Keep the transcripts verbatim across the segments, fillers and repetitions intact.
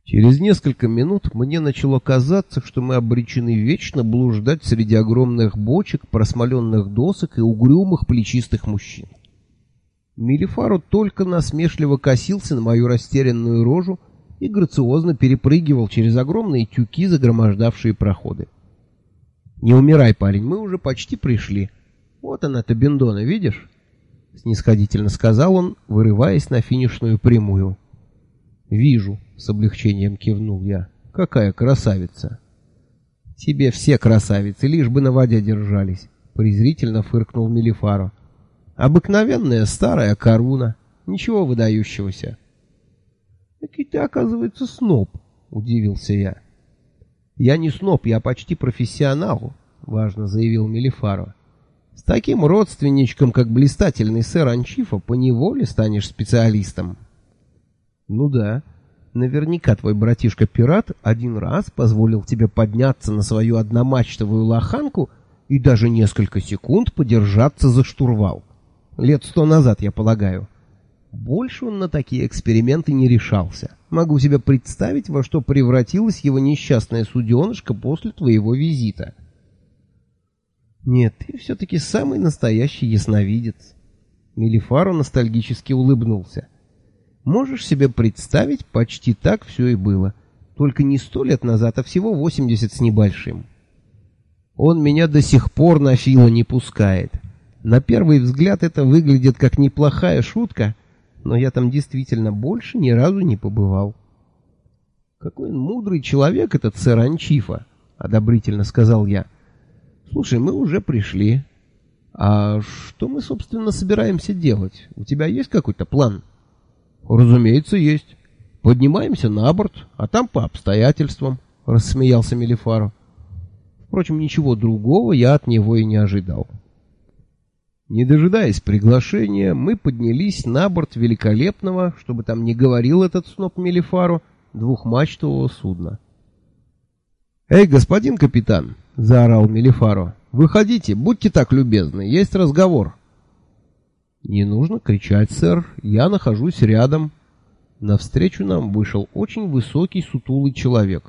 Через несколько минут мне начало казаться, что мы обречены вечно блуждать среди огромных бочек, просмоленных досок и угрюмых плечистых мужчин. Мелифаро только насмешливо косился на мою растерянную рожу и грациозно перепрыгивал через огромные тюки, загромождавшие проходы. «Не умирай, парень, мы уже почти пришли. Вот она, Табендона, видишь?» — снисходительно сказал он, вырываясь на финишную прямую. «Вижу», — с облегчением кивнул я. «Какая красавица!» «Тебе все красавицы, лишь бы на воде держались», — презрительно фыркнул Мелифаро. «Обыкновенная старая коруна, ничего выдающегося». «Так и ты, оказывается, сноб», — удивился я. «Я не сноб, я почти профессионал», — важно заявил Мелифаро. «С таким родственничком, как блистательный сэр Анчифа, поневоле станешь специалистом». «Ну да, наверняка твой братишка-пират один раз позволил тебе подняться на свою одномачтовую лоханку и даже несколько секунд подержаться за штурвал. Лет сто назад, я полагаю. Больше он на такие эксперименты не решался. Могу себе представить, во что превратилась его несчастная суденышка после твоего визита». «Нет, ты все-таки самый настоящий ясновидец». Мелифаро ностальгически улыбнулся. «Можешь себе представить, почти так все и было. Только не сто лет назад, а всего восемьдесят с небольшим. Он меня до сих пор на Фила не пускает. На первый взгляд это выглядит как неплохая шутка, но я там действительно больше ни разу не побывал». «Какой он мудрый человек, этот сэр Анчифа», — одобрительно сказал я. «Слушай, мы уже пришли. А что мы, собственно, собираемся делать? У тебя есть какой-то план?» «Разумеется, есть. Поднимаемся на борт, а там по обстоятельствам», — рассмеялся Мелифаро. Впрочем, ничего другого я от него и не ожидал. Не дожидаясь приглашения, мы поднялись на борт великолепного, чтобы там не говорил этот сноб Мелифаро, двухмачтового судна. «Эй, господин капитан!» — заорал Мелифаро. «Выходите, будьте так любезны, есть разговор». «Не нужно кричать, сэр, я нахожусь рядом». Навстречу нам вышел очень высокий сутулый человек.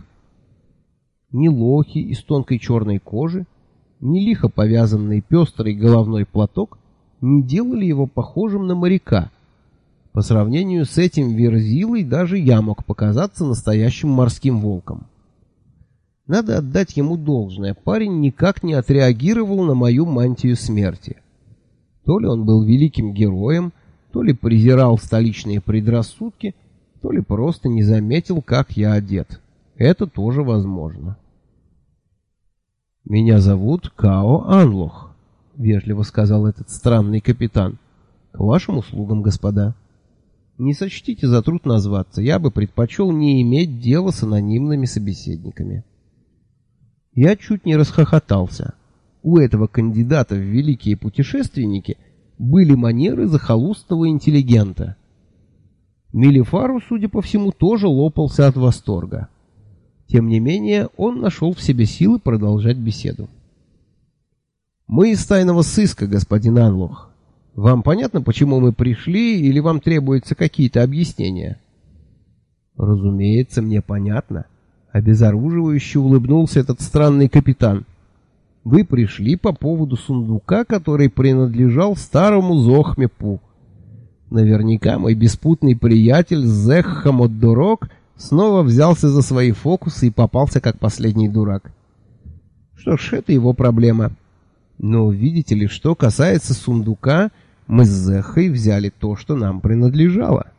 Ни лохи из тонкой черной кожи, ни лихо повязанный пестрый головной платок не делали его похожим на моряка. По сравнению с этим верзилой даже я мог показаться настоящим морским волком. Надо отдать ему должное, парень никак не отреагировал на мою мантию смерти. То ли он был великим героем, то ли презирал столичные предрассудки, то ли просто не заметил, как я одет. Это тоже возможно. «Меня зовут Као Анлох», — вежливо сказал этот странный капитан. «К вашим услугам, господа. Не сочтите за труд назваться, я бы предпочел не иметь дела с анонимными собеседниками». Я чуть не расхохотался. У этого кандидата в великие путешественники были манеры захолустного интеллигента. Мелифаро, судя по всему, тоже лопался от восторга. Тем не менее, он нашел в себе силы продолжать беседу. «Мы из тайного сыска, господин Анлох. Вам понятно, почему мы пришли, или вам требуются какие-то объяснения?» «Разумеется, мне понятно», — обезоруживающе улыбнулся этот странный капитан. «Вы пришли по поводу сундука, который принадлежал старому Зохме-Пу. Наверняка мой беспутный приятель Зеххамот-Дурок снова взялся за свои фокусы и попался как последний дурак. Что ж, это его проблема. Но видите ли, что касается сундука, мы с Зехой взяли то, что нам принадлежало».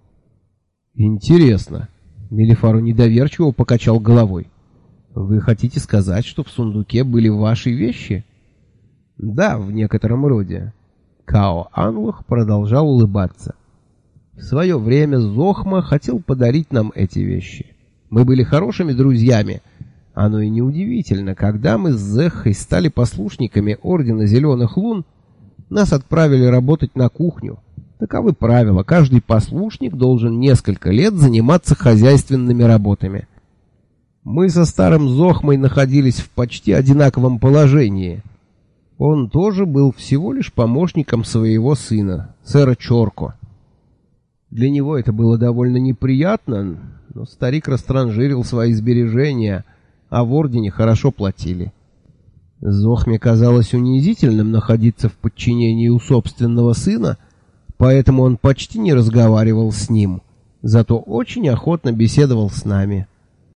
«Интересно», — Мелифаро недоверчиво покачал головой. «Вы хотите сказать, что в сундуке были ваши вещи?» «Да, в некотором роде». Као Анлох продолжал улыбаться. «В свое время Зохма хотел подарить нам эти вещи. Мы были хорошими друзьями. Оно и неудивительно, когда мы с Зехой стали послушниками Ордена Зеленых Лун, нас отправили работать на кухню. Таковы правила, каждый послушник должен несколько лет заниматься хозяйственными работами. Мы со старым Зохмой находились в почти одинаковом положении. Он тоже был всего лишь помощником своего сына, сэра Чорко. Для него это было довольно неприятно, но старик растранжирил свои сбережения, а в ордене хорошо платили. Зохме казалось унизительным находиться в подчинении у собственного сына, поэтому он почти не разговаривал с ним, зато очень охотно беседовал с нами.